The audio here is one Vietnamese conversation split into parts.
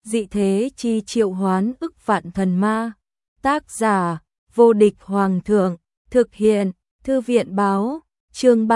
dị thế chi triệu hoán ức vạn thần ma. Tác giả, vô địch hoàng thượng, thực hiện, thư viện báo, chương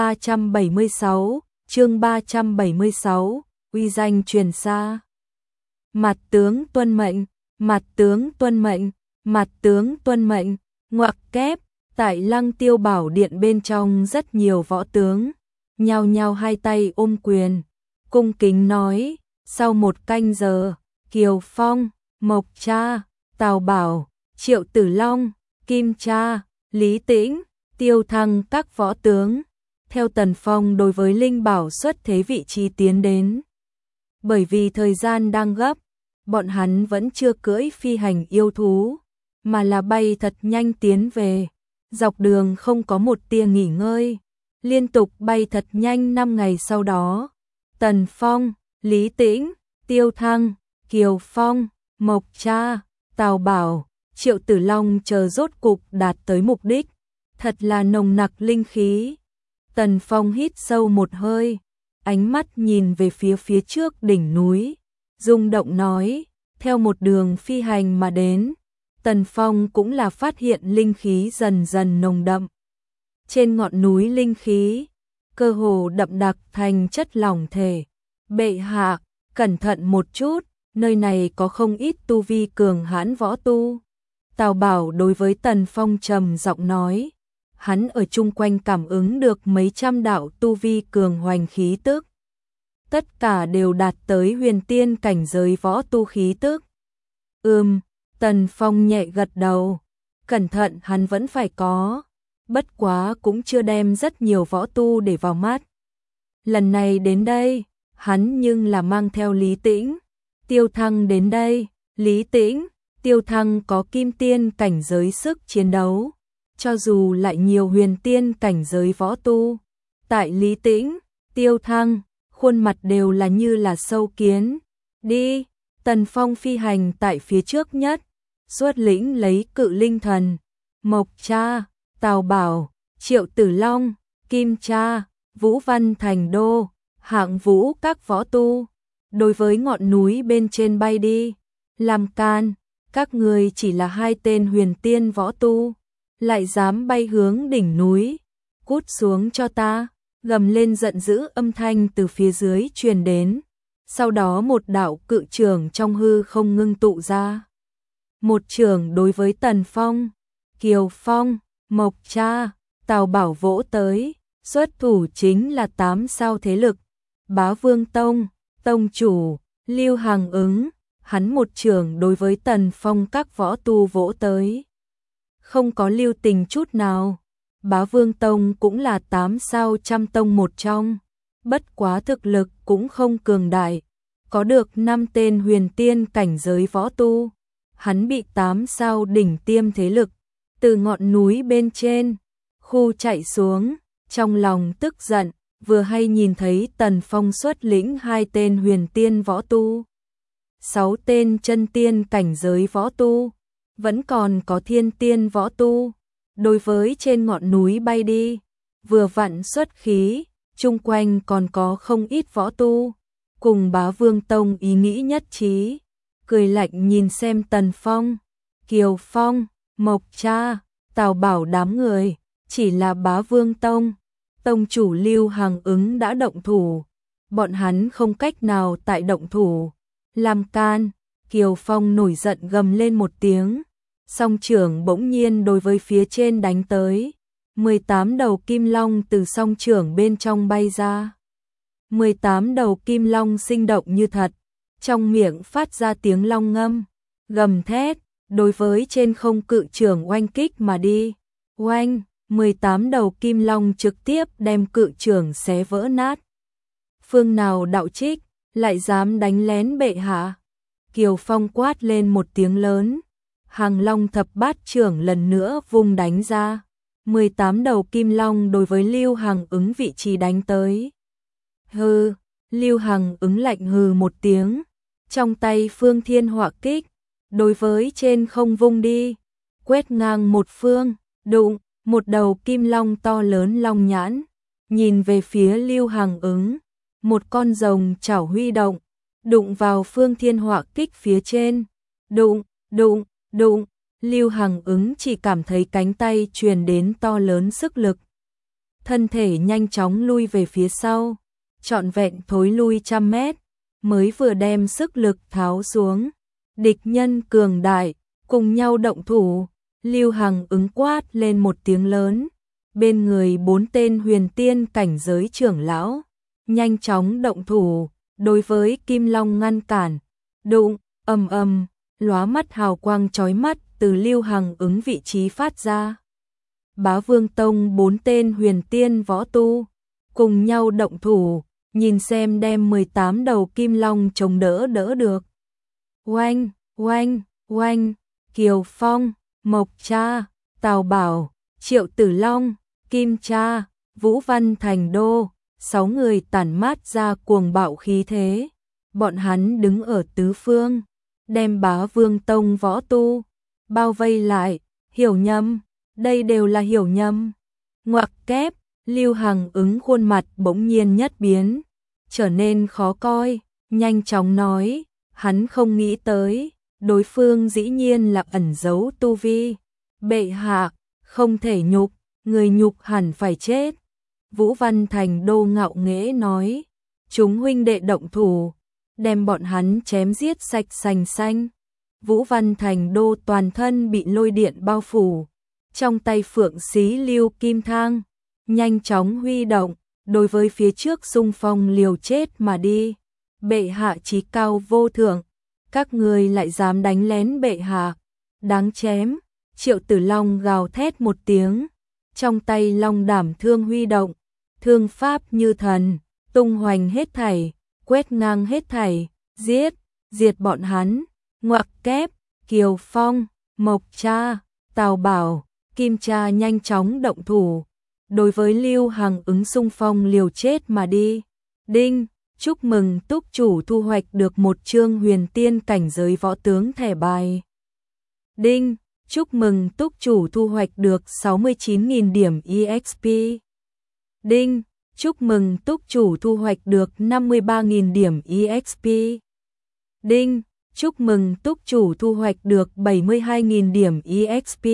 376, uy danh truyền xa. Mặt tướng tuân mệnh, mặt tướng tuân mệnh, mặt tướng tuân mệnh, ngoặc kép, tại Lăng Tiêu Bảo Điện bên trong rất nhiều võ tướng, nhao nhao hai tay ôm quyền, cung kính nói, sau một canh giờ, Kiều Phong, Mộc Cha, Tào Bảo, Triệu Tử Long, Kim Cha, Lý Tĩnh, Tiêu Thăng các võ tướng, theo Tần Phong đối với linh bảo xuất thế vị trí tiến đến. Bởi vì thời gian đang gấp, bọn hắn vẫn chưa cưỡi phi hành yêu thú, mà là bay thật nhanh tiến về, dọc đường không có một tia nghỉ ngơi, liên tục bay thật nhanh 5 ngày sau đó. Tần Phong, Lý Tĩnh, Tiêu Thăng, Kiều Phong, Mộc Cha, Tào Bảo, Triệu Tử Long chờ rốt cục đạt tới mục đích, thật là nồng nặc linh khí. Tần Phong hít sâu một hơi, ánh mắt nhìn về phía trước đỉnh núi, rung động nói, theo một đường phi hành mà đến, Tần Phong cũng là phát hiện linh khí dần dần nồng đậm. Trên ngọn núi linh khí, cơ hồ đậm đặc thành chất lỏng thể. Bệ hạ, cẩn thận một chút, nơi này có không ít tu vi cường hãn võ tu. Tào Bảo đối với Tần Phong trầm giọng nói, hắn ở chung quanh cảm ứng được mấy trăm đạo tu vi cường hoành khí tức. Tất cả đều đạt tới huyền tiên cảnh giới võ tu khí tức. Tần Phong nhẹ gật đầu, cẩn thận hắn vẫn phải có, bất quá cũng chưa đem rất nhiều võ tu để vào mắt. Lần này đến đây, hắn nhưng là mang theo Lý Tĩnh, Tiêu Thăng đến đây, Lý Tĩnh, Tiêu Thăng có kim tiên cảnh giới sức chiến đấu, cho dù lại nhiều huyền tiên cảnh giới võ tu, tại Lý Tĩnh, Tiêu Thăng, khuôn mặt đều là như là sâu kiến. Đi, Tần Phong phi hành tại phía trước nhất, xuất lĩnh lấy Cự Linh Thần, Mộc Cha, Tào Bảo, Triệu Tử Long, Kim Cha, Vũ Văn Thành Đô, Hạng Vũ các võ tu, đối với ngọn núi bên trên bay đi, làm can, các người chỉ là hai tên huyền tiên võ tu, lại dám bay hướng đỉnh núi, cút xuống cho ta, gầm lên giận dữ âm thanh từ phía dưới truyền đến, sau đó một đạo cự trường trong hư không ngưng tụ ra. Một trường đối với Tần Phong, Kiều Phong, Mộc Cha, Tào Bảo vỗ tới, xuất thủ chính là 8 sao thế lực, Bá Vương Tông, Tông chủ, Lưu Hằng ứng, hắn một trường đối với Tần Phong các võ tu vỗ tới. Không có lưu tình chút nào, Bá Vương Tông cũng là 8 sao trăm tông một trong, bất quá thực lực cũng không cường đại, có được 5 tên huyền tiên cảnh giới võ tu. Hắn bị 8 sao đỉnh tiêm thế lực, từ ngọn núi bên trên, khu chạy xuống, trong lòng tức giận, vừa hay nhìn thấy Tần Phong xuất lĩnh 2 tên huyền tiên võ tu, 6 tên chân tiên cảnh giới võ tu, vẫn còn có thiên tiên võ tu, đối với trên ngọn núi bay đi, vừa vặn xuất khí, chung quanh còn có không ít võ tu, cùng Bá Vương Tông ý nghĩ nhất trí. Cười lạnh nhìn xem Tần Phong, Kiều Phong, Mộc Cha, Tào Bảo đám người, chỉ là Bá Vương Tông, tông chủ Lưu Hằng ứng đã động thủ, bọn hắn không cách nào tại động thủ, làm can. Kiều Phong nổi giận gầm lên một tiếng, song trưởng bỗng nhiên đối với phía trên đánh tới, 18 đầu kim long từ song trưởng bên trong bay ra, 18 đầu kim long sinh động như thật, trong miệng phát ra tiếng long ngâm, gầm thét, đối với trên không cự trường oanh kích mà đi. Oanh, 18 đầu kim long trực tiếp đem cự trường xé vỡ nát. Phương nào đạo trích, lại dám đánh lén bệ hạ? Kiều Phong quát lên một tiếng lớn, Hàng Long thập bát trưởng lần nữa vung đánh ra. 18 đầu kim long đối với Lưu Hằng ứng vị trí đánh tới. Hừ, Lưu Hằng ứng lạnh hừ một tiếng, trong tay Phương Thiên Họa Kích, đối với trên không vung đi, quét ngang một phương, đụng, một đầu kim long to lớn long nhãn, nhìn về phía Lưu Hằng ứng, một con rồng chảo huy động, đụng vào phương thiên họa kích phía trên. Đụng, đụng, đụng, Lưu Hằng Ứng chỉ cảm thấy cánh tay truyền đến to lớn sức lực. Thân thể nhanh chóng lui về phía sau, trọn vẹn thối lui 100 mét, mới vừa đem sức lực tháo xuống. Địch nhân cường đại, cùng nhau động thủ, Lưu Hằng Ứng quát lên một tiếng lớn. Bên người 4 tên huyền tiên cảnh giới trưởng lão, nhanh chóng động thủ, đối với Kim Long ngăn cản. Đụng, ầm ầm, lóa mắt hào quang chói mắt từ Lưu Hằng Ứng vị trí phát ra. Bá Vương Tông 4 tên huyền tiên võ tu, cùng nhau động thủ, nhìn xem đem 18 đầu Kim Long chống đỡ được. Oanh, oanh, oanh, Kiều Phong, Mộc Cha, Tào Bảo, Triệu Tử Long, Kim Cha, Vũ Văn Thành Đô, 6 người tản mát ra cuồng bạo khí thế. Bọn hắn đứng ở tứ phương, đem Bá Vương Tông võ tu bao vây lại. Hiểu nhầm, đây đều là hiểu nhầm. Ngoặc kép, Lưu Hằng Ứng khuôn mặt bỗng nhiên nhất biến, trở nên khó coi, nhanh chóng nói, hắn không nghĩ tới, đối phương dĩ nhiên là ẩn giấu tu vi. Bệ hạ, không thể nhục, người nhục hẳn phải chết. Vũ Văn Thành Đô ngạo nghễ nói, chúng huynh đệ động thủ, đem bọn hắn chém giết sạch sành xanh. Vũ Văn Thành Đô toàn thân bị lôi điện bao phủ, trong tay phượng xí lưu kim thang, nhanh chóng huy động, đối với phía trước xung phong liều chết mà đi. Bệ hạ chí cao vô thượng, các người lại dám đánh lén bệ hạ, đáng chém. Triệu Tử Long gào thét một tiếng, trong tay long đảm thương huy động, thương pháp như thần, tung hoành hết thảy, quét ngang hết thảy, diệt bọn hắn. Ngoặc kép, Kiều Phong, Mộc Cha, Tào Bảo, Kim Cha nhanh chóng động thủ, đối với Lưu Hằng Ứng xung phong liều chết mà đi. Đinh, chúc mừng túc chủ thu hoạch được một chương huyền tiên cảnh giới võ tướng thẻ bài. Đinh, chúc mừng túc chủ thu hoạch được 69.000 điểm EXP. Đinh, chúc mừng túc chủ thu hoạch được 53.000 điểm EXP. Đinh, chúc mừng túc chủ thu hoạch được 72.000 điểm EXP.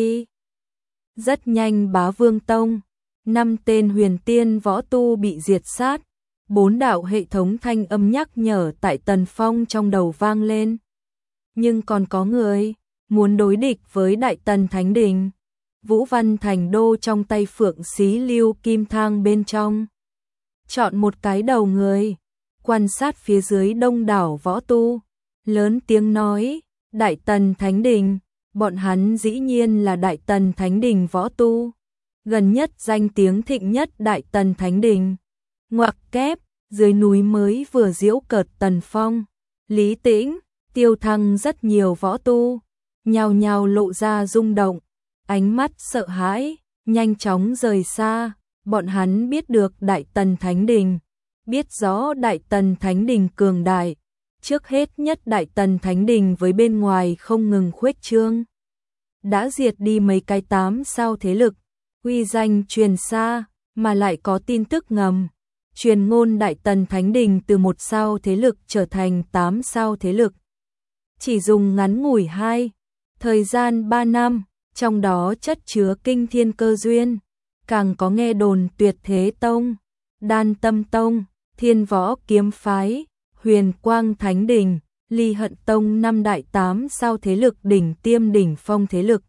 Rất nhanh Bá Vương Tông, 5 tên huyền tiên võ tu bị diệt sát, 4 đạo hệ thống thanh âm nhắc nhở tại Tần Phong trong đầu vang lên. Nhưng còn có người muốn đối địch với Đại Tần Thánh Đình. Vũ Văn Thành Đô trong tay phượng xí lưu kim thang bên trong, chọn một cái đầu người, quan sát phía dưới đông đảo võ tu, lớn tiếng nói, Đại Tần Thánh Đình, bọn hắn dĩ nhiên là Đại Tần Thánh Đình võ tu, gần nhất danh tiếng thịnh nhất Đại Tần Thánh Đình. Ngoặc kép, dưới núi mới vừa giễu cợt Tần Phong, Lý Tĩnh, Tiêu Thăng rất nhiều võ tu, nhao nhao lộ ra rung động, ánh mắt sợ hãi, nhanh chóng rời xa. Bọn hắn biết được Đại Tần Thánh Đình, biết rõ Đại Tần Thánh Đình cường đại, trước hết nhất Đại Tần Thánh Đình với bên ngoài không ngừng khuếch trương, đã diệt đi mấy cái 8 sao thế lực, uy danh truyền xa, mà lại có tin tức ngầm, truyền ngôn Đại Tần Thánh Đình từ 1 sao thế lực trở thành 8 sao thế lực. Chỉ dùng ngắn ngủi thời gian 3 năm, trong đó chất chứa kinh thiên cơ duyên, càng có nghe đồn Tuyệt Thế Tông, Đan Tâm Tông, Thiên Võ Kiếm Phái, Huyền Quang Thánh Đình, Ly Hận Tông 5 đại 8 sao thế lực đỉnh tiêm đỉnh phong thế lực.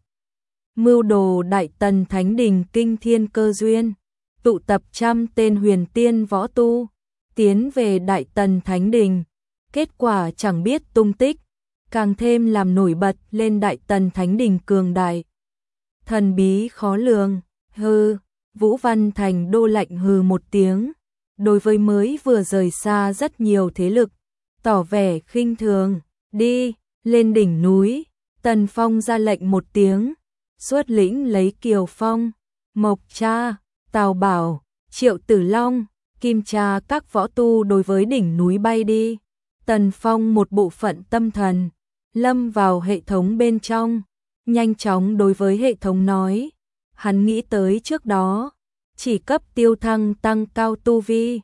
Mưu đồ Đại Tần Thánh Đình kinh thiên cơ duyên, tụ tập 100 tên huyền tiên võ tu, tiến về Đại Tần Thánh Đình, kết quả chẳng biết tung tích, càng thêm làm nổi bật lên Đại Tần Thánh Đình cường đại. Thần bí khó lường, hừ, Vũ Văn Thành Đô lạnh hừ một tiếng, đối với mới vừa rời xa rất nhiều thế lực, tỏ vẻ khinh thường, đi, lên đỉnh núi. Tần Phong ra lệnh một tiếng, xuất lĩnh lấy Kiều Phong, Mộc Cha, Tào Bảo, Triệu Tử Long, Kim Cha các võ tu đối với đỉnh núi bay đi. Tần Phong một bộ phận tâm thần, lâm vào hệ thống bên trong, nhanh chóng đối với hệ thống nói, hắn nghĩ tới trước đó, chỉ cấp Tiêu Thăng tăng cao tu vi,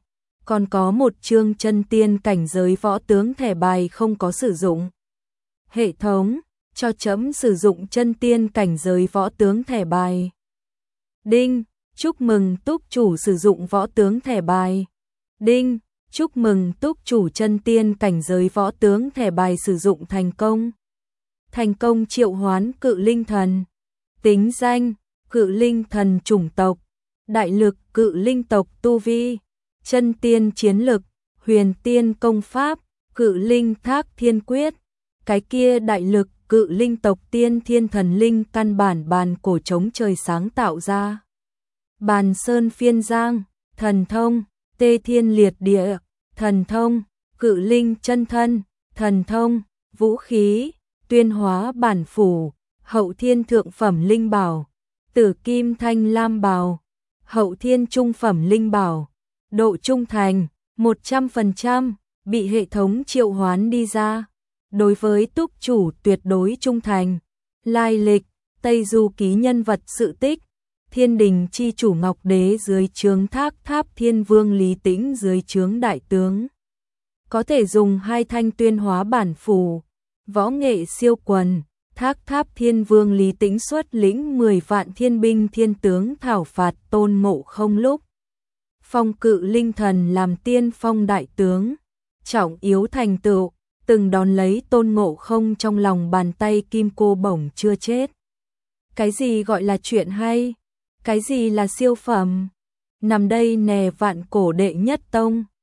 Còn có một chương chân tiên cảnh giới võ tướng thẻ bài không có sử dụng. Hệ thống, cho chấm sử dụng chân tiên cảnh giới võ tướng thẻ bài. Đinh, chúc mừng túc chủ sử dụng võ tướng thẻ bài. Đinh, chúc mừng túc chủ chân tiên cảnh giới võ tướng thẻ bài sử dụng thành công. Thành công triệu hoán cự linh thần. Tính danh, cự linh thần chủng tộc. Đại lực cự linh tộc tu vi. Chân tiên chiến lực, huyền tiên công pháp, cự linh thác thiên quyết. Cái kia đại lực cự linh tộc tiên thiên thần linh căn bản bàn cổ chống trời sáng tạo ra. Bàn sơn phiên giang, thần thông, tê thiên liệt địa, thần thông, cự linh chân thân, thần thông, vũ khí, tuyên hóa bản phủ, hậu thiên thượng phẩm linh bảo, tử kim thanh lam bào, hậu thiên trung phẩm linh bảo, độ trung thành, 100%, bị hệ thống triệu hoán đi ra. Đối với túc chủ tuyệt đối trung thành. Lai lịch, Tây Du ký nhân vật sự tích. Thiên đình chi chủ Ngọc Đế dưới trướng Thác Tháp Thiên Vương Lý Tĩnh dưới trướng đại tướng. Có thể dùng 2 thanh tuyên hóa bản phù. Võ nghệ siêu quần, Thác Tháp Thiên Vương Lý Tĩnh xuất lĩnh 10 vạn thiên binh thiên tướng thảo phạt Tôn Ngộ Không lúc. Phong cự linh thần làm tiên phong đại tướng, trọng yếu thành tựu, từng đón lấy Tôn Ngộ Không trong lòng bàn tay kim cô bổng chưa chết. Cái gì gọi là chuyện hay? Cái gì là siêu phẩm? Nằm đây nè vạn cổ đệ nhất tông.